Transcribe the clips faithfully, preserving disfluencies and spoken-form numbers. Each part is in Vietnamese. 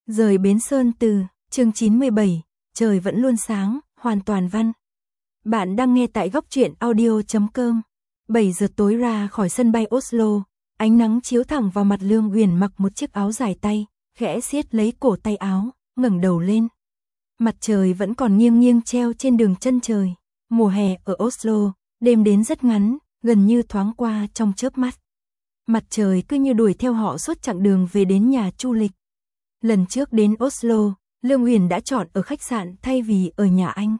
Rời Bến Sơn từ, chương chín mươi bảy, trời vẫn luôn sáng, hoàn toàn văn. Bạn đang nghe tại góc truyện audio chấm com. bảy giờ tối ra khỏi sân bay Oslo, ánh nắng chiếu thẳng vào mặt Lương Uyển mặc một chiếc áo dài tay, khẽ siết lấy cổ tay áo, ngẩng đầu lên. Mặt trời vẫn còn nghiêng nghiêng treo trên đường chân trời. Mùa hè ở Oslo, đêm đến rất ngắn, gần như thoáng qua trong chớp mắt. Mặt trời cứ như đuổi theo họ suốt chặng đường về đến nhà Chu Lịch. Lần trước đến Oslo, Lương Uyển đã chọn ở khách sạn thay vì ở nhà anh.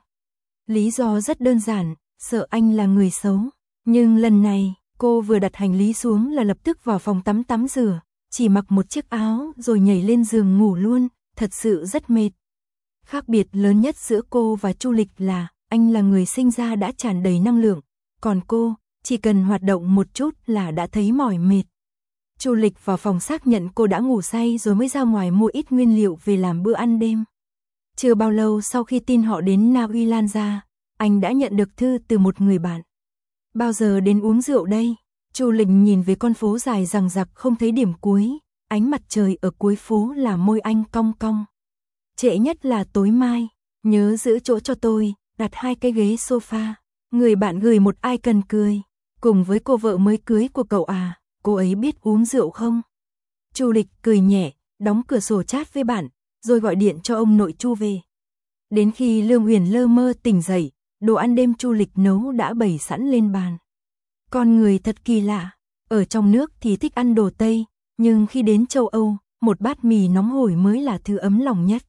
Lý do rất đơn giản, sợ anh là người xấu. Nhưng lần này, cô vừa đặt hành lý xuống là lập tức vào phòng tắm tắm rửa, chỉ mặc một chiếc áo rồi nhảy lên giường ngủ luôn, thật sự rất mệt. Khác biệt lớn nhất giữa cô và Chu Lịch là, anh là người sinh ra đã tràn đầy năng lượng, còn cô, chỉ cần hoạt động một chút là đã thấy mỏi mệt. Chu Lịch vào phòng xác nhận cô đã ngủ say rồi mới ra ngoài mua ít nguyên liệu về làm bữa ăn đêm. Chưa bao lâu sau khi tin họ đến Na Uy lan ra, anh đã nhận được thư từ một người bạn. Bao giờ đến uống rượu đây? Chu Lịch nhìn về con phố dài dằng dặc không thấy điểm cuối, ánh mặt trời ở cuối phố là môi anh cong cong. Trễ nhất là tối mai, nhớ giữ chỗ cho tôi, đặt hai cái ghế sofa. Người bạn gửi một icon cười, cùng với cô vợ mới cưới của cậu à, cô ấy biết uống rượu không? Chu Lịch cười nhẹ, đóng cửa sổ chat với bạn, rồi gọi điện cho ông nội Chu về. Đến khi Lương Uyển lơ mơ tỉnh dậy, đồ ăn đêm Chu Lịch nấu đã bày sẵn lên bàn. Con người thật kỳ lạ, ở trong nước thì thích ăn đồ Tây, nhưng khi đến châu Âu, một bát mì nóng hổi mới là thứ ấm lòng nhất.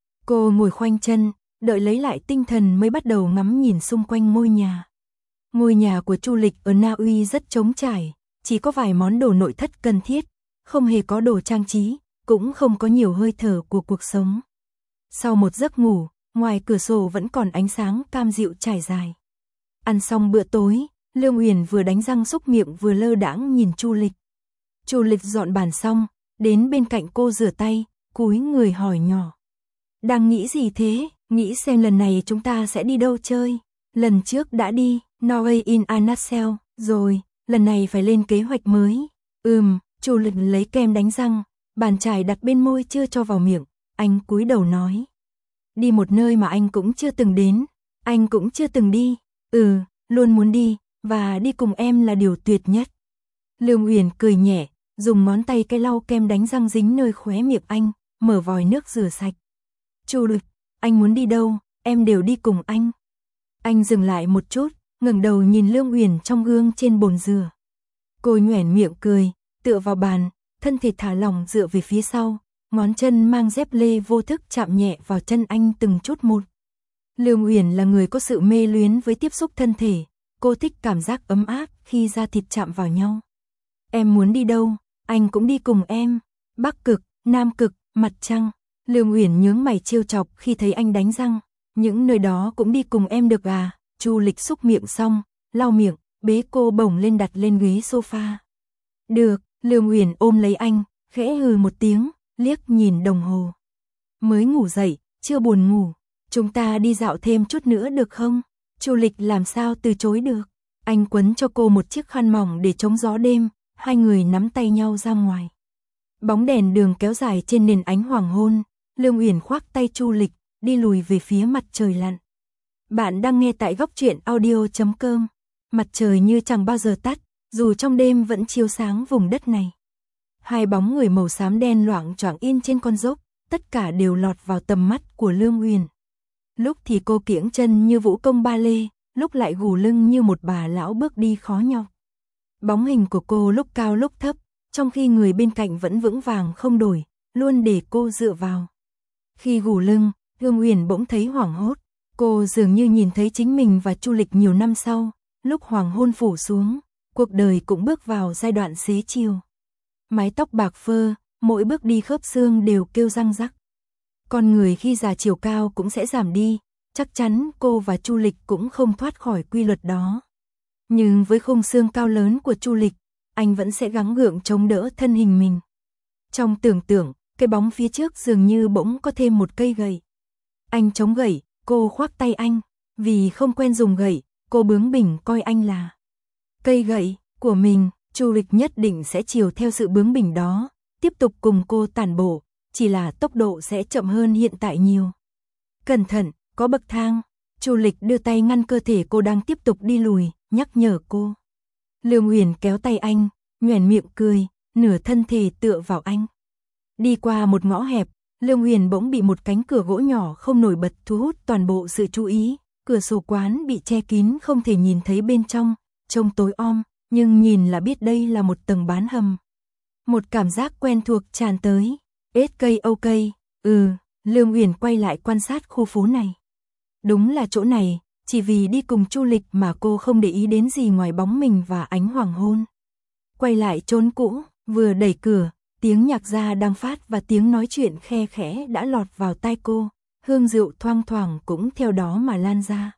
Cô ngồi khoanh chân, đợi lấy lại tinh thần mới bắt đầu ngắm nhìn xung quanh ngôi nhà. Ngôi nhà của Chu Lịch ở Na Uy rất trống trải, chỉ có vài món đồ nội thất cần thiết, không hề có đồ trang trí, cũng không có nhiều hơi thở của cuộc sống. Sau một giấc ngủ, ngoài cửa sổ vẫn còn ánh sáng cam dịu trải dài. Ăn xong bữa tối, Lương Uyển vừa đánh răng xúc miệng vừa lơ đãng nhìn Chu Lịch. Chu Lịch dọn bàn xong, đến bên cạnh cô rửa tay, cúi người hỏi nhỏ. Đang nghĩ gì thế? Nghĩ xem lần này chúng ta sẽ đi đâu chơi? Lần trước đã đi, Norway in a nutshell, rồi, lần này phải lên kế hoạch mới. Ừm, Chu Lịch lấy kem đánh răng, bàn chải đặt bên môi chưa cho vào miệng, anh cúi đầu nói. Đi một nơi mà anh cũng chưa từng đến, anh cũng chưa từng đi. Ừ, luôn muốn đi, và đi cùng em là điều tuyệt nhất. Lương Uyển cười nhẹ, dùng ngón tay cái lau kem đánh răng dính nơi khóe miệng anh, mở vòi nước rửa sạch. Chu Lịch, anh muốn đi đâu, em đều đi cùng anh. Anh dừng lại một chút, ngẩng đầu nhìn Lương Uyển trong gương trên bồn rửa. Cô nhoẻn miệng cười, tựa vào bàn, thân thể thả lỏng dựa về phía sau, ngón chân mang dép lê vô thức chạm nhẹ vào chân anh từng chút một. Lương Uyển là người có sự mê luyến với tiếp xúc thân thể, cô thích cảm giác ấm áp khi da thịt chạm vào nhau. Em muốn đi đâu, anh cũng đi cùng em. Bắc Cực, Nam Cực, mặt trăng. Lương Uyển nhướng mày trêu chọc khi thấy anh đánh răng. Những nơi đó cũng đi cùng em được à? Chu Lịch xúc miệng xong, lau miệng, bế cô bổng lên đặt lên ghế sofa. Được, Lương Uyển ôm lấy anh, khẽ hừ một tiếng, liếc nhìn đồng hồ. Mới ngủ dậy, chưa buồn ngủ. Chúng ta đi dạo thêm chút nữa được không? Chu Lịch làm sao từ chối được. Anh quấn cho cô một chiếc khăn mỏng để chống gió đêm, hai người nắm tay nhau ra ngoài. Bóng đèn đường kéo dài trên nền ánh hoàng hôn, Lương Uyển khoác tay Chu Lịch, đi lùi về phía mặt trời lặn. Bạn đang nghe tại góc truyện audio chấm com. Mặt trời như chẳng bao giờ tắt, dù trong đêm vẫn chiếu sáng vùng đất này. Hai bóng người màu xám đen loạng choạng in trên con dốc, tất cả đều lọt vào tầm mắt của Lương Uyển. Lúc thì cô kiễng chân như vũ công ba lê, lúc lại gù lưng như một bà lão bước đi khó nhọc. Bóng hình của cô lúc cao lúc thấp, trong khi người bên cạnh vẫn vững vàng không đổi, luôn để cô dựa vào. Khi gù lưng, Lương Uyển bỗng thấy hoảng hốt, cô dường như nhìn thấy chính mình và Chu Lịch nhiều năm sau, lúc hoàng hôn phủ xuống, cuộc đời cũng bước vào giai đoạn xế chiều. Mái tóc bạc phơ, mỗi bước đi khớp xương đều kêu răng rắc. Con người khi già chiều cao cũng sẽ giảm đi, chắc chắn cô và Chu Lịch cũng không thoát khỏi quy luật đó. Nhưng với khung xương cao lớn của Chu Lịch, anh vẫn sẽ gắng gượng chống đỡ thân hình mình. Trong tưởng tượng, cái bóng phía trước dường như bỗng có thêm một cây gậy. Anh chống gậy, cô khoác tay anh, vì không quen dùng gậy, cô bướng bỉnh coi anh là cây gậy của mình. Chu Lịch nhất định sẽ chiều theo sự bướng bỉnh đó, tiếp tục cùng cô tản bộ, chỉ là tốc độ sẽ chậm hơn hiện tại nhiều. Cẩn thận, có bậc thang. Chu Lịch đưa tay ngăn cơ thể cô đang tiếp tục đi lùi, nhắc nhở cô. Lương Uyển kéo tay anh, nhoẻn miệng cười, nửa thân thể tựa vào anh. Đi qua một ngõ hẹp, Lương Uyển bỗng bị một cánh cửa gỗ nhỏ không nổi bật thu hút toàn bộ sự chú ý. Cửa sổ quán bị che kín không thể nhìn thấy bên trong, trông tối om, nhưng nhìn là biết đây là một tầng bán hầm. Một cảm giác quen thuộc tràn tới. ét ca ô ca, ừ, Lương Uyển quay lại quan sát khu phố này. Đúng là chỗ này, chỉ vì đi cùng Chu Lịch mà cô không để ý đến gì ngoài bóng mình và ánh hoàng hôn. Quay lại chốn cũ, vừa đẩy cửa, tiếng nhạc gia đang phát và tiếng nói chuyện khe khẽ đã lọt vào tai cô, hương rượu thoang thoảng cũng theo đó mà lan ra.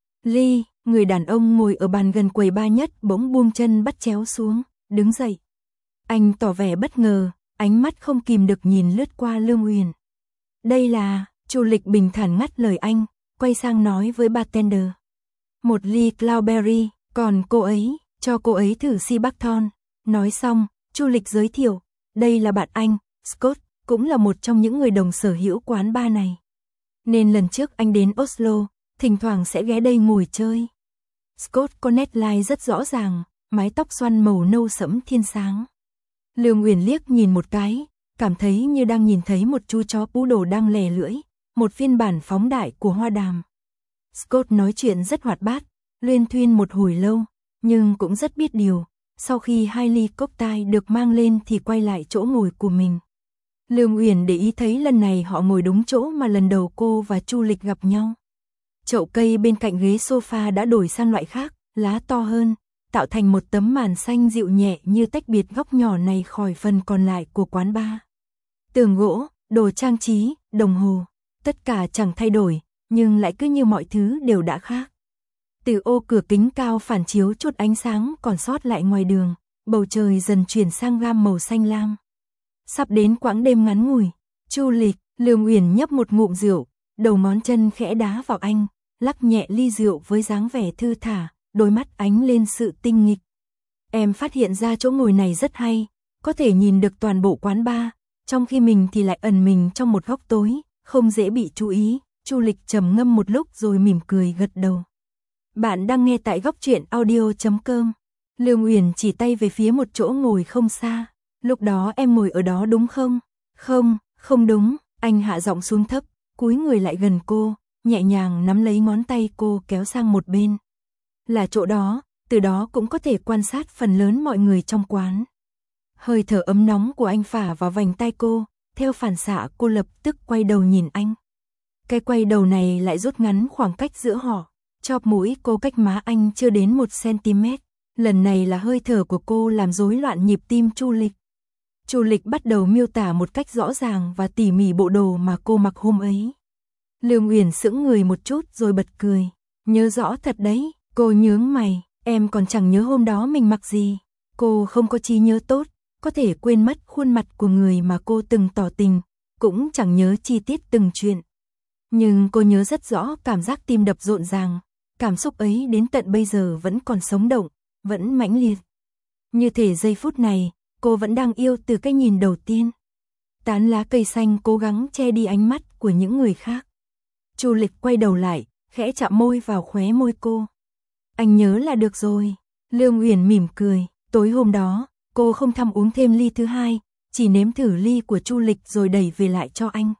Ly, người đàn ông ngồi ở bàn gần quầy ba nhất bỗng buông chân bắt chéo xuống, đứng dậy. Anh tỏ vẻ bất ngờ, ánh mắt không kìm được nhìn lướt qua Lương Uyển. Đây là, Chu Lịch bình thản ngắt lời anh, quay sang nói với bartender. Một ly Cloudberry, còn cô ấy, cho cô ấy thử si Buckthorn. Nói xong, Chu Lịch giới thiệu, đây là bạn anh, Scott, cũng là một trong những người đồng sở hữu quán bar này. Nên lần trước anh đến Oslo, thỉnh thoảng sẽ ghé đây ngồi chơi. Scott có nét lai rất rõ ràng, mái tóc xoăn màu nâu sẫm thiên sáng. Lương Uyển liếc nhìn một cái, cảm thấy như đang nhìn thấy một chú chó poodle đang lè lưỡi, một phiên bản phóng đại của hoa đàm. Scott nói chuyện rất hoạt bát, luyên thuyên một hồi lâu, nhưng cũng rất biết điều. Sau khi hai ly cocktail được mang lên thì quay lại chỗ ngồi của mình. Lương Uyển để ý thấy lần này họ ngồi đúng chỗ mà lần đầu cô và Chu Lịch gặp nhau. Chậu cây bên cạnh ghế sofa đã đổi sang loại khác, lá to hơn, tạo thành một tấm màn xanh dịu nhẹ như tách biệt góc nhỏ này khỏi phần còn lại của quán bar. Tường gỗ, đồ trang trí, đồng hồ, tất cả chẳng thay đổi, nhưng lại cứ như mọi thứ đều đã khác. Từ ô cửa kính cao phản chiếu chút ánh sáng còn sót lại ngoài đường, bầu trời dần chuyển sang gam màu xanh lam. Sắp đến quãng đêm ngắn ngủi, Chu Lịch, Lương Uyển nhấp một ngụm rượu, đầu ngón chân khẽ đá vào anh, lắc nhẹ ly rượu với dáng vẻ thư thả, đôi mắt ánh lên sự tinh nghịch. Em phát hiện ra chỗ ngồi này rất hay, có thể nhìn được toàn bộ quán bar, trong khi mình thì lại ẩn mình trong một góc tối, không dễ bị chú ý. Chu Lịch trầm ngâm một lúc rồi mỉm cười gật đầu. Bạn đang nghe tại góc truyện audio chấm com. Lương Uyển chỉ tay về phía một chỗ ngồi không xa. Lúc đó em ngồi ở đó đúng không? Không, không đúng. Anh hạ giọng xuống thấp, cúi người lại gần cô, nhẹ nhàng nắm lấy ngón tay cô kéo sang một bên. Là chỗ đó, từ đó cũng có thể quan sát phần lớn mọi người trong quán. Hơi thở ấm nóng của anh phả vào vành tai cô, theo phản xạ cô lập tức quay đầu nhìn anh. Cái quay đầu này lại rút ngắn khoảng cách giữa họ. Chóp mũi cô cách má anh chưa đến một centimet. Lần này là hơi thở của cô làm rối loạn nhịp tim Chu Lịch. Chu Lịch bắt đầu miêu tả một cách rõ ràng và tỉ mỉ bộ đồ mà cô mặc hôm ấy. Lương Uyển sững người một chút rồi bật cười. Nhớ rõ thật đấy. Cô nhướng mày. Em còn chẳng nhớ hôm đó mình mặc gì. Cô không có trí nhớ tốt, có thể quên mất khuôn mặt của người mà cô từng tỏ tình, cũng chẳng nhớ chi tiết từng chuyện. Nhưng cô nhớ rất rõ cảm giác tim đập rộn ràng, cảm xúc ấy đến tận bây giờ vẫn còn sống động, vẫn mãnh liệt. Như thể giây phút này, cô vẫn đang yêu từ cái nhìn đầu tiên. Tán lá cây xanh cố gắng che đi ánh mắt của những người khác. Chu Lịch quay đầu lại, khẽ chạm môi vào khóe môi cô. Anh nhớ là được rồi. Lương Uyển mỉm cười, tối hôm đó, cô không thăm uống thêm ly thứ hai, chỉ nếm thử ly của Chu Lịch rồi đẩy về lại cho anh.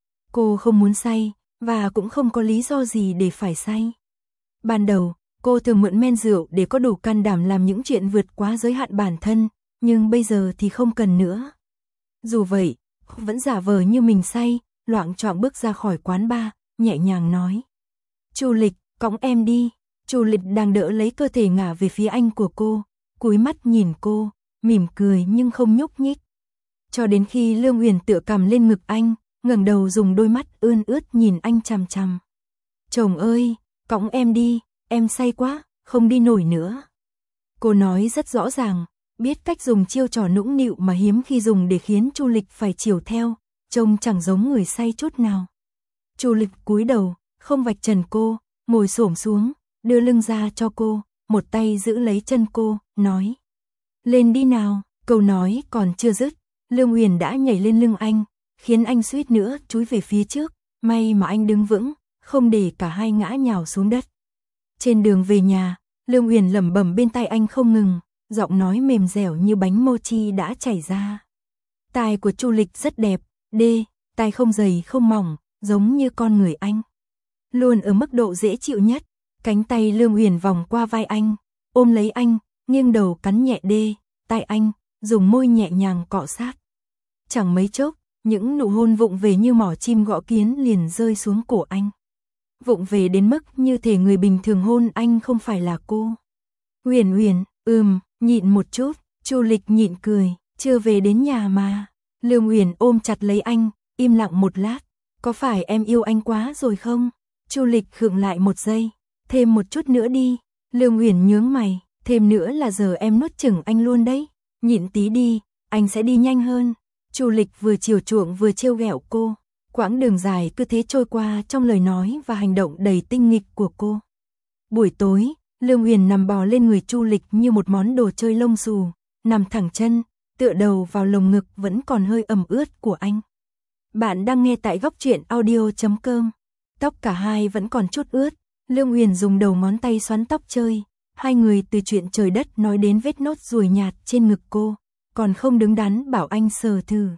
Cô không muốn say, và cũng không có lý do gì để phải say. Ban đầu, cô thường mượn men rượu để có đủ can đảm làm những chuyện vượt quá giới hạn bản thân, nhưng bây giờ thì không cần nữa. Dù vậy, cô vẫn giả vờ như mình say, loạng choạng bước ra khỏi quán bar, nhẹ nhàng nói. Chu Lịch, cõng em đi. Chu Lịch đang đỡ lấy cơ thể ngả về phía anh của cô, cúi mắt nhìn cô, mỉm cười nhưng không nhúc nhích. Cho đến khi Lương Uyển tựa cằm lên ngực anh, ngẩng đầu dùng đôi mắt ươn ướt nhìn anh chằm chằm. Chồng ơi, cõng em đi, em say quá, không đi nổi nữa. Cô nói rất rõ ràng, biết cách dùng chiêu trò nũng nịu mà hiếm khi dùng để khiến Chu Lịch phải chiều theo, trông chẳng giống người say chút nào. Chu Lịch cúi đầu, không vạch trần cô, ngồi xổm xuống, đưa lưng ra cho cô, một tay giữ lấy chân cô, nói. Lên đi nào, câu nói còn chưa dứt, Lương Uyển đã nhảy lên lưng anh, khiến anh suýt nữa chúi về phía trước, may mà anh đứng vững, không để cả hai ngã nhào xuống đất. Trên đường về nhà, Lương Uyển lẩm bẩm bên tai anh không ngừng, giọng nói mềm dẻo như bánh mochi đã chảy ra. Tai của Chu Lịch rất đẹp, đê, tai không dày không mỏng, giống như con người anh. Luôn ở mức độ dễ chịu nhất, cánh tay Lương Uyển vòng qua vai anh, ôm lấy anh, nghiêng đầu cắn nhẹ đê, tai anh, dùng môi nhẹ nhàng cọ sát. Chẳng mấy chốc, những nụ hôn vụng về như mỏ chim gõ kiến liền rơi xuống cổ anh. Vụng về đến mức như thể người bình thường hôn anh không phải là cô. Uyển Uyển, ừm, nhịn một chút, Chu Lịch nhịn cười, chưa về đến nhà mà. Lương Uyển ôm chặt lấy anh, im lặng một lát, có phải em yêu anh quá rồi không? Chu Lịch khựng lại một giây, thêm một chút nữa đi. Lương Uyển nhướng mày, thêm nữa là giờ em nuốt chửng anh luôn đấy, nhịn tí đi, anh sẽ đi nhanh hơn. Chu Lịch vừa chiều chuộng vừa trêu ghẹo cô, quãng đường dài cứ thế trôi qua trong lời nói và hành động đầy tinh nghịch của cô. Buổi tối, Lương Uyển nằm bò lên người Chu Lịch như một món đồ chơi lông xù, nằm thẳng chân, tựa đầu vào lồng ngực vẫn còn hơi ẩm ướt của anh. Bạn đang nghe tại góc truyện audio chấm com. Tóc cả hai vẫn còn chút ướt, Lương Uyển dùng đầu ngón tay xoắn tóc chơi, hai người từ chuyện trời đất nói đến vết nốt ruồi nhạt trên ngực cô, còn không đứng đắn bảo anh sờ thử.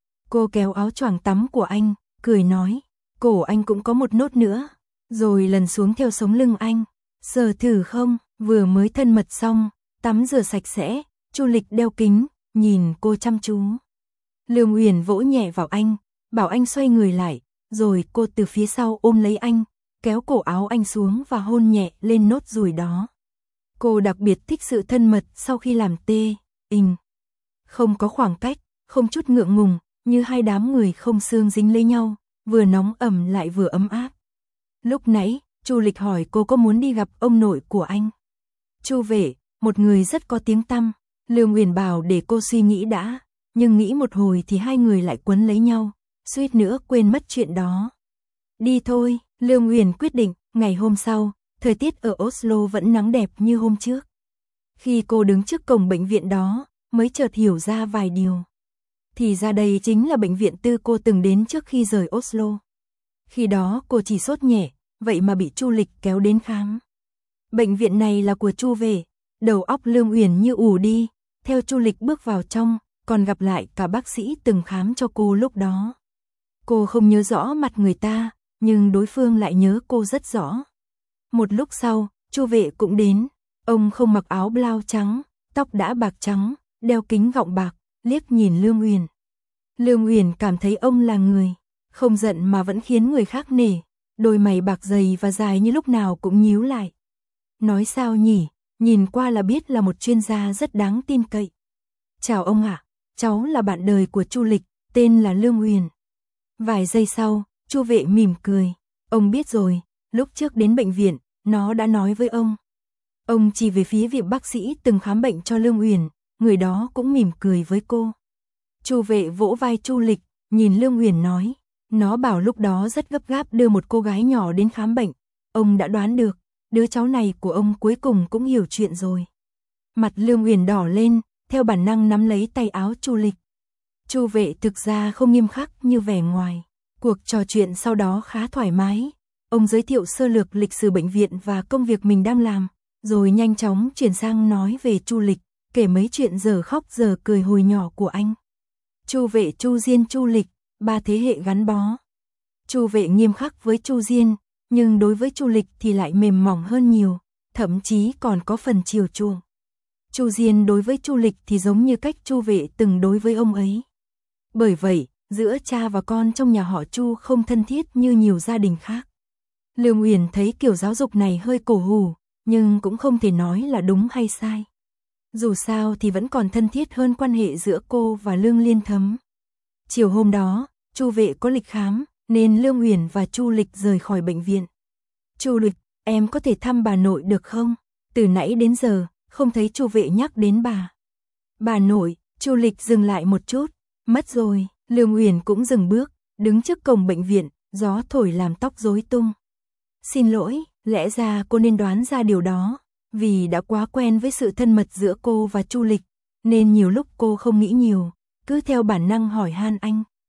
Cô kéo áo choàng tắm của anh, cười nói, cổ anh cũng có một nốt nữa, rồi lần xuống theo sống lưng anh, sờ thử không? Vừa mới thân mật xong, tắm rửa sạch sẽ, Chu Lịch đeo kính, nhìn cô chăm chú. Lương Uyển vỗ nhẹ vào anh, bảo anh xoay người lại, rồi cô từ phía sau ôm lấy anh, kéo cổ áo anh xuống và hôn nhẹ lên nốt ruồi đó. Cô đặc biệt thích sự thân mật sau khi làm tê, inh. Không có khoảng cách, không chút ngượng ngùng, như hai đám người không xương dính lấy nhau, vừa nóng ẩm lại vừa ấm áp. Lúc nãy, Chu Lịch hỏi cô có muốn đi gặp ông nội của anh. Chu Vệ, một người rất có tiếng tăm, Lương Uyển bảo để cô suy nghĩ đã, nhưng nghĩ một hồi thì hai người lại quấn lấy nhau, suýt nữa quên mất chuyện đó. Đi thôi, Lương Uyển quyết định. Ngày hôm sau, thời tiết ở Oslo vẫn nắng đẹp như hôm trước. Khi cô đứng trước cổng bệnh viện đó, mới chợt hiểu ra vài điều. Thì ra đây chính là bệnh viện tư cô từng đến trước khi rời Oslo. Khi đó cô chỉ sốt nhẹ, vậy mà bị Chu Lịch kéo đến khám. Bệnh viện này là của Chu Vệ. Đầu óc Lương Uyển như ù đi, theo Chu Lịch bước vào trong, còn gặp lại cả bác sĩ từng khám cho cô lúc đó. Cô không nhớ rõ mặt người ta, nhưng đối phương lại nhớ cô rất rõ. Một lúc sau, Chu Vệ cũng đến, ông không mặc áo blau trắng, tóc đã bạc trắng, đeo kính gọng bạc, liếc nhìn Lương Uyển. Lương Uyển cảm thấy ông là người, không giận mà vẫn khiến người khác nể, đôi mày bạc dày và dài như lúc nào cũng nhíu lại. Nói sao nhỉ, nhìn qua là biết là một chuyên gia rất đáng tin cậy. Chào ông ạ, cháu là bạn đời của Chu Lịch, tên là Lương Uyển. Vài giây sau, Chu Vệ mỉm cười, ông biết rồi, lúc trước đến bệnh viện, nó đã nói với ông. Ông chỉ về phía vị bác sĩ từng khám bệnh cho Lương Uyển, người đó cũng mỉm cười với cô. Chu Vệ vỗ vai Chu Lịch, nhìn Lương Uyển nói, nó bảo lúc đó rất gấp gáp đưa một cô gái nhỏ đến khám bệnh, ông đã đoán được, đứa cháu này của ông cuối cùng cũng hiểu chuyện rồi. Mặt Lương Uyển đỏ lên, theo bản năng nắm lấy tay áo Chu Lịch. Chu Vệ thực ra không nghiêm khắc như vẻ ngoài. Cuộc trò chuyện sau đó khá thoải mái. Ông giới thiệu sơ lược lịch sử bệnh viện và công việc mình đang làm, rồi nhanh chóng chuyển sang nói về Chu Lịch, kể mấy chuyện giờ khóc giờ cười hồi nhỏ của anh. Chu Vệ, Chu Diên, Chu Lịch, ba thế hệ gắn bó. Chu Vệ nghiêm khắc với Chu Diên, nhưng đối với Chu Lịch thì lại mềm mỏng hơn nhiều, thậm chí còn có phần chiều chuộng. Chu Diên đối với Chu Lịch thì giống như cách Chu Vệ từng đối với ông ấy. Bởi vậy, giữa cha và con trong nhà họ Chu không thân thiết như nhiều gia đình khác. Lương Uyển thấy kiểu giáo dục này hơi cổ hủ, nhưng cũng không thể nói là đúng hay sai. Dù sao thì vẫn còn thân thiết hơn quan hệ giữa cô và Lương Liên Thấm. Chiều hôm đó, Chu Vệ có lịch khám, nên Lương Uyển và Chu Lịch rời khỏi bệnh viện. Chu Lịch, em có thể thăm bà nội được không? Từ nãy đến giờ, không thấy Chu Vệ nhắc đến bà. Bà nội, Chu Lịch dừng lại một chút, mất rồi. Lương Uyển cũng dừng bước, đứng trước cổng bệnh viện, gió thổi làm tóc rối tung. Xin lỗi, lẽ ra cô nên đoán ra điều đó, vì đã quá quen với sự thân mật giữa cô và Chu Lịch, nên nhiều lúc cô không nghĩ nhiều, cứ theo bản năng hỏi han anh.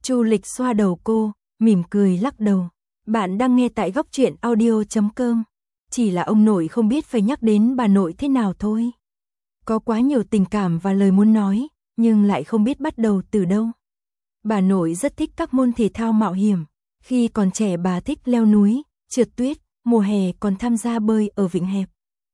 Chu Lịch xoa đầu cô, mỉm cười lắc đầu. Bạn đang nghe tại góc truyện audio chấm com. Chỉ là ông nội không biết phải nhắc đến bà nội thế nào thôi. Có quá nhiều tình cảm và lời muốn nói, nhưng lại không biết bắt đầu từ đâu. Bà nội rất thích các môn thể thao mạo hiểm. Khi còn trẻ bà thích leo núi, trượt tuyết, mùa hè còn tham gia bơi ở vịnh hẹp.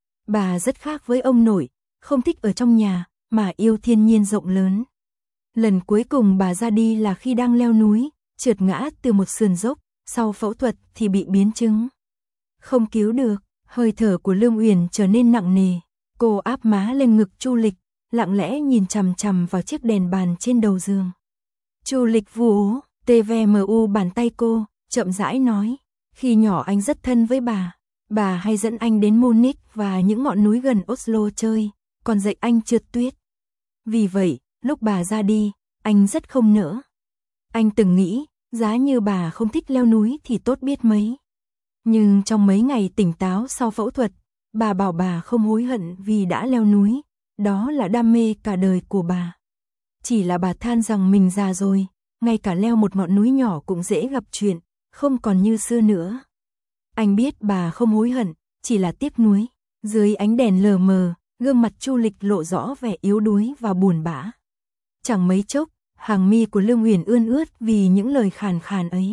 Bà rất khác với ông nội, không thích ở trong nhà, mà yêu thiên nhiên rộng lớn. Lần cuối cùng bà ra đi là khi đang leo núi, trượt ngã từ một sườn dốc, sau phẫu thuật thì bị biến chứng. Không cứu được, hơi thở của Lương Uyển trở nên nặng nề. Cô áp má lên ngực Chu Lịch, lặng lẽ nhìn chằm chằm vào chiếc đèn bàn trên đầu giường. Chu Lịch vu ố, tê ve mờ u bàn tay cô, chậm rãi nói. Khi nhỏ anh rất thân với bà. Bà hay dẫn anh đến Munich và những ngọn núi gần Oslo chơi, còn dạy anh trượt tuyết. Vì vậy, lúc bà ra đi, anh rất không nỡ. Anh từng nghĩ, giá như bà không thích leo núi thì tốt biết mấy. Nhưng trong mấy ngày tỉnh táo sau phẫu thuật, bà bảo bà không hối hận vì đã leo núi, đó là đam mê cả đời của bà. Chỉ là bà than rằng mình già rồi, ngay cả leo một ngọn núi nhỏ cũng dễ gặp chuyện, không còn như xưa nữa. Anh biết bà không hối hận, chỉ là tiếc nuối. Dưới ánh đèn lờ mờ, gương mặt Chu Lịch lộ rõ vẻ yếu đuối và buồn bã. Chẳng mấy chốc, hàng mi của Lương Uyển ươn ướt vì những lời khàn khàn ấy.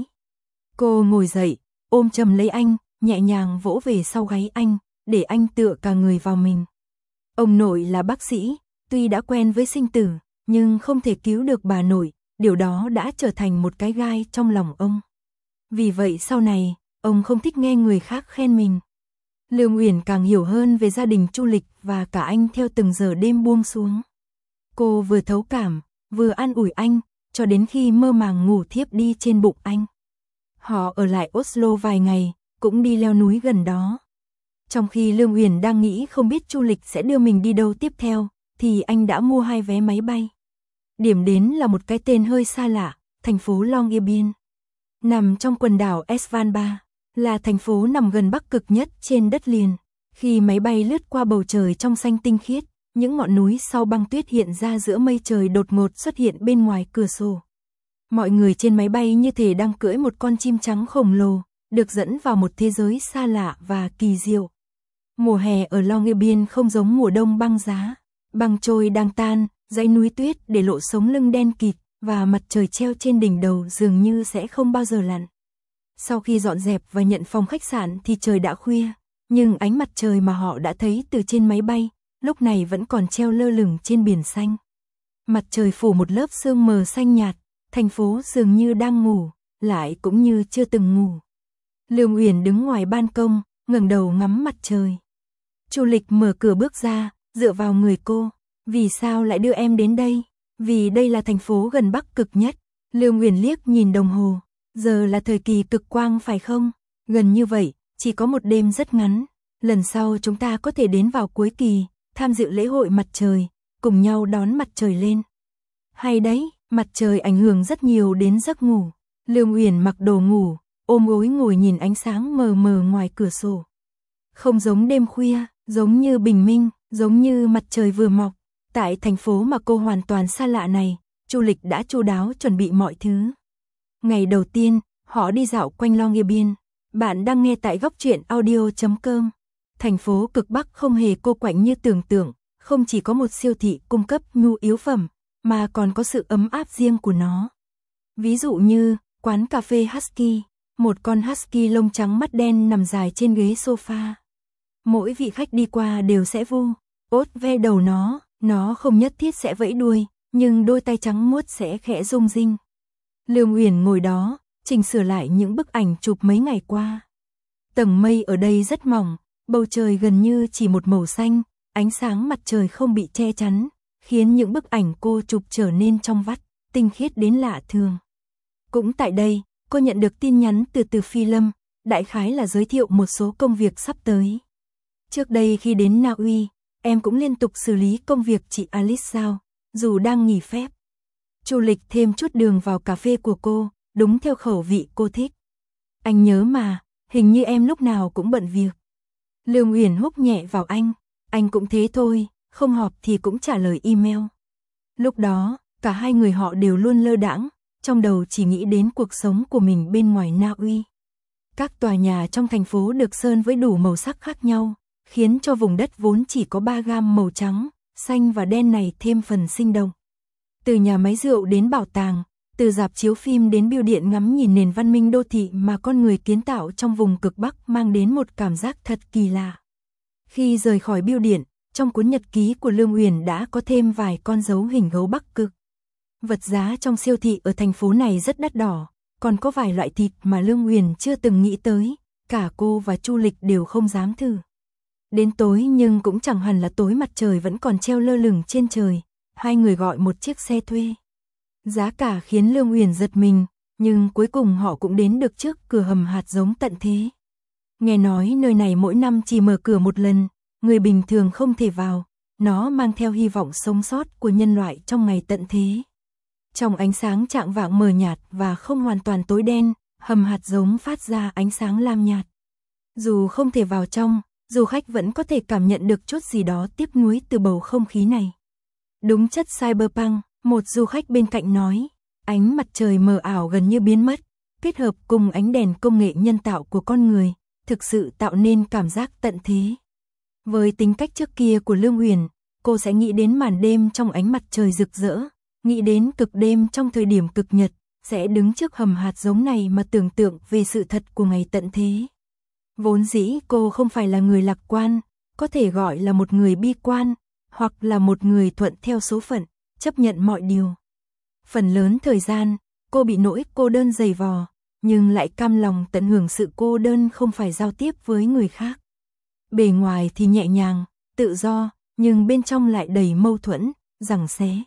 Cô ngồi dậy, ôm chầm lấy anh, nhẹ nhàng vỗ về sau gáy anh, để anh tựa cả người vào mình. Ông nội là bác sĩ, tuy đã quen với sinh tử, nhưng không thể cứu được bà nội, điều đó đã trở thành một cái gai trong lòng ông. Vì vậy sau này, ông không thích nghe người khác khen mình. Lương Uyển càng hiểu hơn về gia đình Chu Lịch và cả anh theo từng giờ đêm buông xuống. Cô vừa thấu cảm, vừa an ủi anh, cho đến khi mơ màng ngủ thiếp đi trên bụng anh. Họ ở lại Oslo vài ngày, cũng đi leo núi gần đó. Trong khi Lương Uyển đang nghĩ không biết Chu Lịch sẽ đưa mình đi đâu tiếp theo, thì anh đã mua hai vé máy bay. Điểm đến là một cái tên hơi xa lạ, thành phố Longyearbyen. Nằm trong quần đảo Svalbard, là thành phố nằm gần Bắc Cực nhất trên đất liền. Khi máy bay lướt qua bầu trời trong xanh tinh khiết, những ngọn núi sau băng tuyết hiện ra giữa mây trời đột ngột xuất hiện bên ngoài cửa sổ. Mọi người trên máy bay như thể đang cưỡi một con chim trắng khổng lồ, được dẫn vào một thế giới xa lạ và kỳ diệu. Mùa hè ở Longyearbyen không giống mùa đông băng giá. Băng trôi đang tan, dãy núi tuyết để lộ sống lưng đen kịt, và mặt trời treo trên đỉnh đầu dường như sẽ không bao giờ lặn. Sau khi dọn dẹp và nhận phòng khách sạn thì trời đã khuya, nhưng ánh mặt trời mà họ đã thấy từ trên máy bay, lúc này vẫn còn treo lơ lửng trên biển xanh. Mặt trời phủ một lớp sương mờ xanh nhạt, thành phố dường như đang ngủ, lại cũng như chưa từng ngủ. Lương Uyển đứng ngoài ban công, ngẩng đầu ngắm mặt trời. Chu Lịch mở cửa bước ra, dựa vào người cô. Vì sao lại đưa em đến đây? Vì đây là thành phố gần Bắc Cực nhất. Lương Uyển liếc nhìn đồng hồ. Giờ là thời kỳ cực quang phải không? Gần như vậy, chỉ có một đêm rất ngắn. Lần sau chúng ta có thể đến vào cuối kỳ, tham dự lễ hội mặt trời, cùng nhau đón mặt trời lên. Hay đấy, mặt trời ảnh hưởng rất nhiều đến giấc ngủ. Lương Uyển mặc đồ ngủ, ôm gối ngồi nhìn ánh sáng mờ mờ ngoài cửa sổ. Không giống đêm khuya, giống như bình minh, giống như mặt trời vừa mọc. Tại thành phố mà cô hoàn toàn xa lạ này, Chu Lịch đã chu đáo chuẩn bị mọi thứ. Ngày đầu tiên, họ đi dạo quanh Longyearbyen. Bạn đang nghe tại góc truyện audio chấm com. Thành phố cực Bắc không hề cô quạnh như tưởng tượng, không chỉ có một siêu thị cung cấp nhu yếu phẩm, mà còn có sự ấm áp riêng của nó. Ví dụ như, quán cà phê Husky, một con Husky lông trắng mắt đen nằm dài trên ghế sofa. Mỗi vị khách đi qua đều sẽ vu, ốt ve đầu nó, nó không nhất thiết sẽ vẫy đuôi, nhưng đôi tay trắng muốt sẽ khẽ rung rinh. Lương Uyển ngồi đó, chỉnh sửa lại những bức ảnh chụp mấy ngày qua. Tầng mây ở đây rất mỏng, bầu trời gần như chỉ một màu xanh, ánh sáng mặt trời không bị che chắn, khiến những bức ảnh cô chụp trở nên trong vắt, tinh khiết đến lạ thường. Cũng tại đây, cô nhận được tin nhắn từ Từ Phi Lâm, đại khái là giới thiệu một số công việc sắp tới. Trước đây khi đến Na Uy, em cũng liên tục xử lý công việc chị Alice sao, dù đang nghỉ phép. Chu Lịch thêm chút đường vào cà phê của cô, đúng theo khẩu vị cô thích. Anh nhớ mà, hình như em lúc nào cũng bận việc. Lương Uyển húc nhẹ vào anh, anh cũng thế thôi, không họp thì cũng trả lời email. Lúc đó, cả hai người họ đều luôn lơ đãng, trong đầu chỉ nghĩ đến cuộc sống của mình bên ngoài Na Uy. Các tòa nhà trong thành phố được sơn với đủ màu sắc khác nhau, khiến cho vùng đất vốn chỉ có ba gam màu trắng, xanh và đen này thêm phần sinh động. Từ nhà máy rượu đến bảo tàng, từ rạp chiếu phim đến bưu điện ngắm nhìn nền văn minh đô thị mà con người kiến tạo trong vùng cực Bắc mang đến một cảm giác thật kỳ lạ. Khi rời khỏi bưu điện, trong cuốn nhật ký của Lương Uyển đã có thêm vài con dấu hình gấu Bắc Cực. Vật giá trong siêu thị ở thành phố này rất đắt đỏ, còn có vài loại thịt mà Lương Uyển chưa từng nghĩ tới, cả cô và Chu Lịch đều không dám thử. Đến tối nhưng cũng chẳng hẳn là tối, mặt trời vẫn còn treo lơ lửng trên trời, hai người gọi một chiếc xe thuê. Giá cả khiến Lương Uyển giật mình, nhưng cuối cùng họ cũng đến được trước cửa hầm hạt giống tận thế. Nghe nói nơi này mỗi năm chỉ mở cửa một lần, người bình thường không thể vào, nó mang theo hy vọng sống sót của nhân loại trong ngày tận thế. Trong ánh sáng chạng vạng mờ nhạt và không hoàn toàn tối đen, hầm hạt giống phát ra ánh sáng lam nhạt. Dù không thể vào trong, du khách vẫn có thể cảm nhận được chút gì đó tiếp nối từ bầu không khí này. Đúng chất cyberpunk, một du khách bên cạnh nói, ánh mặt trời mờ ảo gần như biến mất, kết hợp cùng ánh đèn công nghệ nhân tạo của con người, thực sự tạo nên cảm giác tận thế. Với tính cách trước kia của Lương Uyển, cô sẽ nghĩ đến màn đêm trong ánh mặt trời rực rỡ, nghĩ đến cực đêm trong thời điểm cực nhật, sẽ đứng trước hầm hạt giống này mà tưởng tượng về sự thật của ngày tận thế. Vốn dĩ cô không phải là người lạc quan, có thể gọi là một người bi quan, hoặc là một người thuận theo số phận, chấp nhận mọi điều. Phần lớn thời gian, cô bị nỗi cô đơn dày vò, nhưng lại cam lòng tận hưởng sự cô đơn không phải giao tiếp với người khác. Bề ngoài thì nhẹ nhàng, tự do, nhưng bên trong lại đầy mâu thuẫn, giằng xé.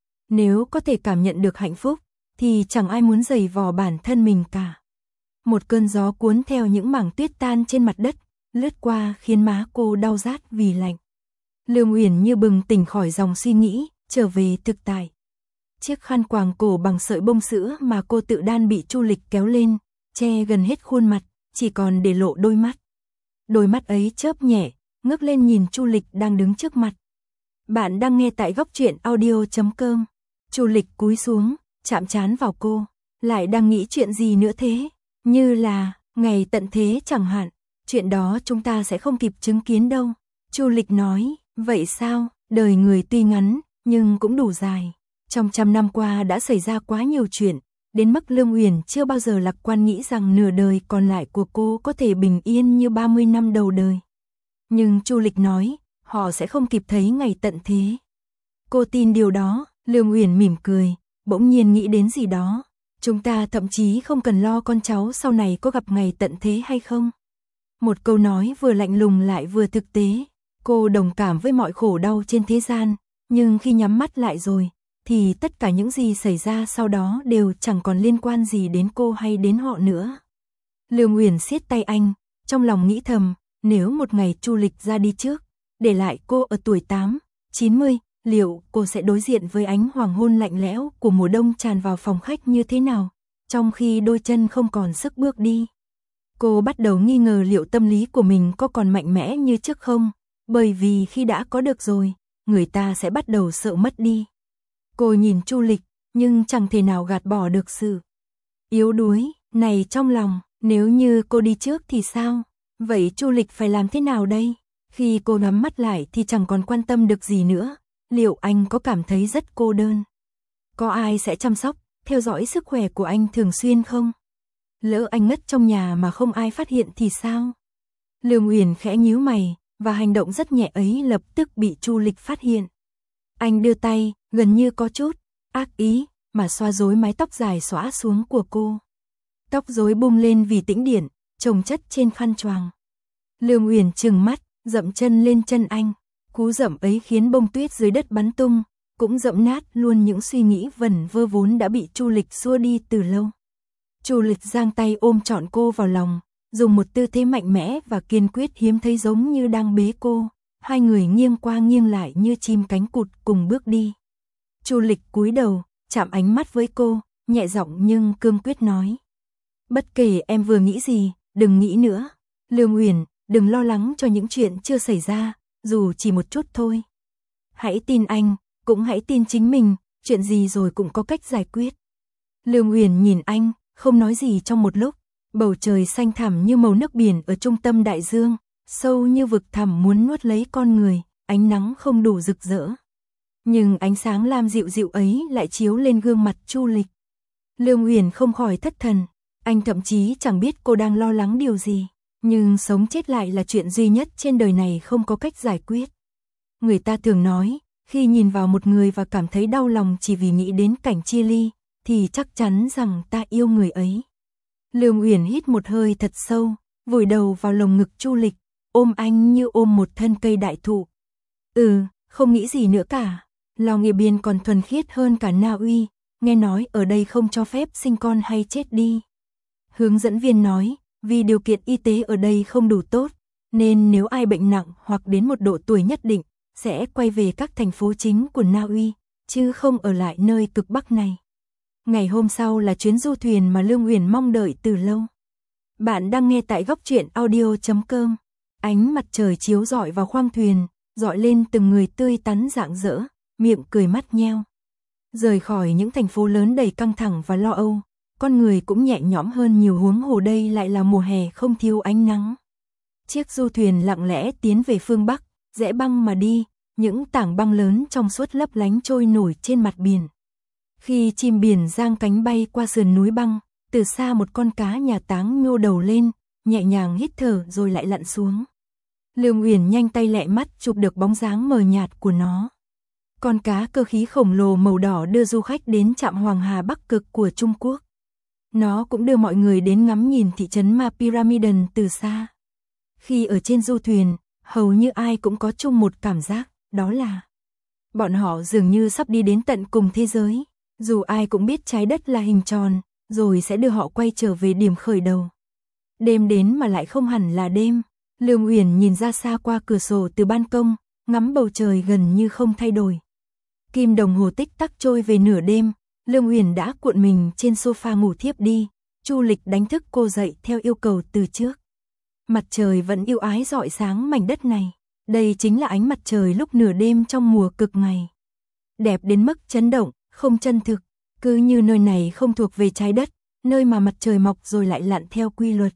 Nếu có thể cảm nhận được hạnh phúc, thì chẳng ai muốn dày vò bản thân mình cả. Một cơn gió cuốn theo những mảng tuyết tan trên mặt đất, lướt qua khiến má cô đau rát vì lạnh. Lương Uyển như bừng tỉnh khỏi dòng suy nghĩ, trở về thực tại. Chiếc khăn quàng cổ bằng sợi bông sữa mà cô tự đan bị Chu Lịch kéo lên, che gần hết khuôn mặt, chỉ còn để lộ đôi mắt. Đôi mắt ấy chớp nhẹ, ngước lên nhìn Chu Lịch đang đứng trước mặt. Bạn đang nghe tại góc truyện audio chấm com. Chu Lịch cúi xuống, chạm trán vào cô. Lại đang nghĩ chuyện gì nữa thế? Như là, ngày tận thế chẳng hạn. Chuyện đó chúng ta sẽ không kịp chứng kiến đâu. Chu Lịch nói, vậy sao? Đời người tuy ngắn, nhưng cũng đủ dài. Trong trăm năm qua đã xảy ra quá nhiều chuyện, đến mức Lương Uyển chưa bao giờ lạc quan nghĩ rằng nửa đời còn lại của cô có thể bình yên như ba mươi năm đầu đời. Nhưng Chu Lịch nói, họ sẽ không kịp thấy ngày tận thế. Cô tin điều đó. Lương Uyển mỉm cười, bỗng nhiên nghĩ đến gì đó. Chúng ta thậm chí không cần lo con cháu sau này có gặp ngày tận thế hay không. Một câu nói vừa lạnh lùng lại vừa thực tế. Cô đồng cảm với mọi khổ đau trên thế gian, nhưng khi nhắm mắt lại rồi, thì tất cả những gì xảy ra sau đó đều chẳng còn liên quan gì đến cô hay đến họ nữa. Lương Uyển siết tay anh, trong lòng nghĩ thầm, nếu một ngày Chu Lịch ra đi trước, để lại cô ở tuổi tám, chín mươi, liệu cô sẽ đối diện với ánh hoàng hôn lạnh lẽo của mùa đông tràn vào phòng khách như thế nào, trong khi đôi chân không còn sức bước đi. Cô bắt đầu nghi ngờ liệu tâm lý của mình có còn mạnh mẽ như trước không, bởi vì khi đã có được rồi, người ta sẽ bắt đầu sợ mất đi. Cô nhìn Chu Lịch, nhưng chẳng thể nào gạt bỏ được sự yếu đuối này trong lòng. Nếu như cô đi trước thì sao? Vậy Chu Lịch phải làm thế nào đây? Khi cô nhắm mắt lại thì chẳng còn quan tâm được gì nữa. Liệu anh có cảm thấy rất cô đơn? Có ai sẽ chăm sóc, theo dõi sức khỏe của anh thường xuyên không? Lỡ anh ngất trong nhà mà không ai phát hiện thì sao? Lương Uyển khẽ nhíu mày, và hành động rất nhẹ ấy lập tức bị Chu Lịch phát hiện. Anh đưa tay, gần như có chút ác ý, mà xoa rối mái tóc dài xõa xuống của cô. Tóc rối bung lên vì tĩnh điện, chồng chất trên khăn choàng. Lương Uyển trừng mắt, dậm chân lên chân anh. Cú dậm ấy khiến bông tuyết dưới đất bắn tung, cũng dậm nát luôn những suy nghĩ vẩn vơ vốn đã bị Chu Lịch xua đi từ lâu. Chu Lịch giang tay ôm trọn cô vào lòng, dùng một tư thế mạnh mẽ và kiên quyết hiếm thấy, giống như đang bế cô. Hai người nghiêng qua nghiêng lại như chim cánh cụt cùng bước đi. Chu Lịch cúi đầu, chạm ánh mắt với cô, nhẹ giọng nhưng cương quyết nói. Bất kể em vừa nghĩ gì, đừng nghĩ nữa. Lương Uyển, đừng lo lắng cho những chuyện chưa xảy ra, dù chỉ một chút thôi. Hãy tin anh, cũng hãy tin chính mình, chuyện gì rồi cũng có cách giải quyết. Lương Uyển nhìn anh, không nói gì trong một lúc. Bầu trời xanh thẳm như màu nước biển ở trung tâm đại dương, sâu như vực thẳm muốn nuốt lấy con người, ánh nắng không đủ rực rỡ. Nhưng ánh sáng lam dịu dịu ấy lại chiếu lên gương mặt Chu Lịch. Lương Uyển không khỏi thất thần, anh thậm chí chẳng biết cô đang lo lắng điều gì, nhưng sống chết lại là chuyện duy nhất trên đời này không có cách giải quyết. Người ta thường nói, khi nhìn vào một người và cảm thấy đau lòng chỉ vì nghĩ đến cảnh chia ly, thì chắc chắn rằng ta yêu người ấy. Lương Uyển hít một hơi thật sâu, vùi đầu vào lồng ngực Chu Lịch, ôm anh như ôm một thân cây đại thụ. Ừ, không nghĩ gì nữa cả. Lò Nghề Biên còn thuần khiết hơn cả Na Uy, nghe nói ở đây không cho phép sinh con hay chết đi. Hướng dẫn viên nói, vì điều kiện y tế ở đây không đủ tốt, nên nếu ai bệnh nặng hoặc đến một độ tuổi nhất định, sẽ quay về các thành phố chính của Na Uy, chứ không ở lại nơi cực Bắc này. Ngày hôm sau là chuyến du thuyền mà Lương Uyển mong đợi từ lâu. Bạn đang nghe tại góc truyện audio chấm com. Ánh mặt trời chiếu rọi vào khoang thuyền, rọi lên từng người tươi tắn rạng rỡ, miệng cười mắt nheo. Rời khỏi những thành phố lớn đầy căng thẳng và lo âu, con người cũng nhẹ nhõm hơn nhiều, huống hồ đây lại là mùa hè không thiếu ánh nắng. Chiếc du thuyền lặng lẽ tiến về phương Bắc, rẽ băng mà đi, những tảng băng lớn trong suốt lấp lánh trôi nổi trên mặt biển. Khi chim biển giang cánh bay qua sườn núi băng, từ xa một con cá nhà táng nhô đầu lên, nhẹ nhàng hít thở rồi lại lặn xuống. Lương Uyển nhanh tay lẹ mắt chụp được bóng dáng mờ nhạt của nó. Con cá cơ khí khổng lồ màu đỏ đưa du khách đến trạm Hoàng Hà Bắc Cực của Trung Quốc. Nó cũng đưa mọi người đến ngắm nhìn thị trấn Ma Pyramiden từ xa. Khi ở trên du thuyền, hầu như ai cũng có chung một cảm giác, đó là bọn họ dường như sắp đi đến tận cùng thế giới. Dù ai cũng biết trái đất là hình tròn, rồi sẽ đưa họ quay trở về điểm khởi đầu. Đêm đến mà lại không hẳn là đêm. Lương Uyển nhìn ra xa qua cửa sổ từ ban công, ngắm bầu trời gần như không thay đổi. Kim đồng hồ tích tắc trôi về nửa đêm, Lương Uyển đã cuộn mình trên sofa ngủ thiếp đi. Chu Lịch đánh thức cô dậy theo yêu cầu từ trước. Mặt trời vẫn yêu ái rọi sáng mảnh đất này. Đây chính là ánh mặt trời lúc nửa đêm trong mùa cực ngày. Đẹp đến mức chấn động, không chân thực, cứ như nơi này không thuộc về trái đất, nơi mà mặt trời mọc rồi lại lặn theo quy luật.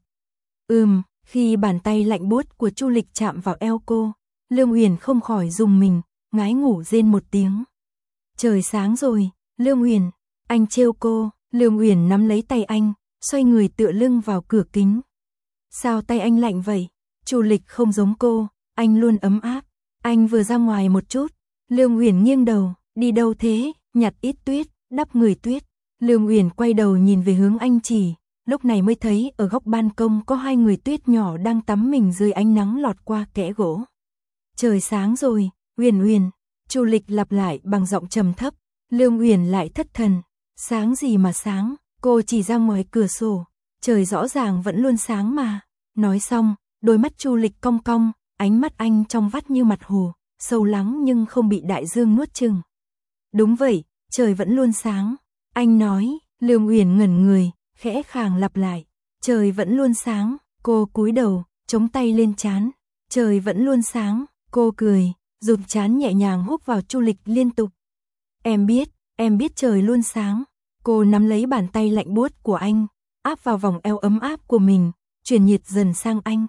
Ừm, khi bàn tay lạnh buốt của Chu Lịch chạm vào eo cô, Lương Uyển không khỏi rùng mình, ngái ngủ rên một tiếng. Trời sáng rồi, Lương Uyển, anh trêu cô. Lương Uyển nắm lấy tay anh, xoay người tựa lưng vào cửa kính. Sao tay anh lạnh vậy? Chu Lịch không giống cô, anh luôn ấm áp. Anh vừa ra ngoài một chút. Lương Uyển nghiêng đầu, đi đâu thế? Nhặt ít tuyết, đắp người tuyết. Lương Uyển quay đầu nhìn về hướng anh chỉ, lúc này mới thấy ở góc ban công có hai người tuyết nhỏ đang tắm mình dưới ánh nắng lọt qua kẽ gỗ. Trời sáng rồi, Uyển Uyển. Chu Lịch lặp lại bằng giọng trầm thấp. Lương Uyển lại thất thần. Sáng gì mà sáng? Cô chỉ ra ngoài cửa sổ. Trời rõ ràng vẫn luôn sáng mà. Nói xong, đôi mắt Chu Lịch cong cong, ánh mắt anh trong vắt như mặt hồ, sâu lắng nhưng không bị đại dương nuốt chửng. Đúng vậy, trời vẫn luôn sáng. Anh nói. Lương Uyển ngẩn người, khẽ khàng lặp lại. Trời vẫn luôn sáng. Cô cúi đầu, chống tay lên trán. Trời vẫn luôn sáng. Cô cười, dùng trán nhẹ nhàng hút vào Chu Lịch liên tục. Em biết, em biết trời luôn sáng. Cô nắm lấy bàn tay lạnh buốt của anh, áp vào vòng eo ấm áp của mình, truyền nhiệt dần sang anh.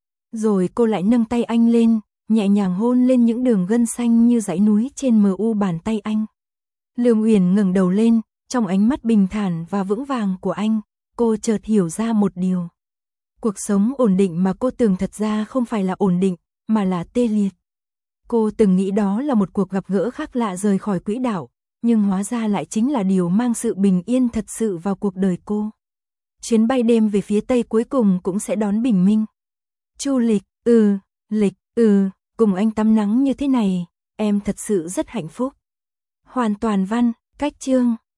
Rồi cô lại nâng tay anh lên, nhẹ nhàng hôn lên những đường gân xanh như dãy núi trên mờ u bàn tay anh. Lương Uyển ngẩng đầu lên, trong ánh mắt bình thản và vững vàng của anh, cô chợt hiểu ra một điều. Cuộc sống ổn định mà cô tưởng thật ra không phải là ổn định, mà là tê liệt. Cô từng nghĩ đó là một cuộc gặp gỡ khác lạ rời khỏi quỹ đạo, nhưng hóa ra lại chính là điều mang sự bình yên thật sự vào cuộc đời cô. Chuyến bay đêm về phía Tây cuối cùng cũng sẽ đón bình minh. Chu Lịch, ừ, Lịch, ừ, cùng anh tắm nắng như thế này, em thật sự rất hạnh phúc. Hoàn toàn văn, cách chương.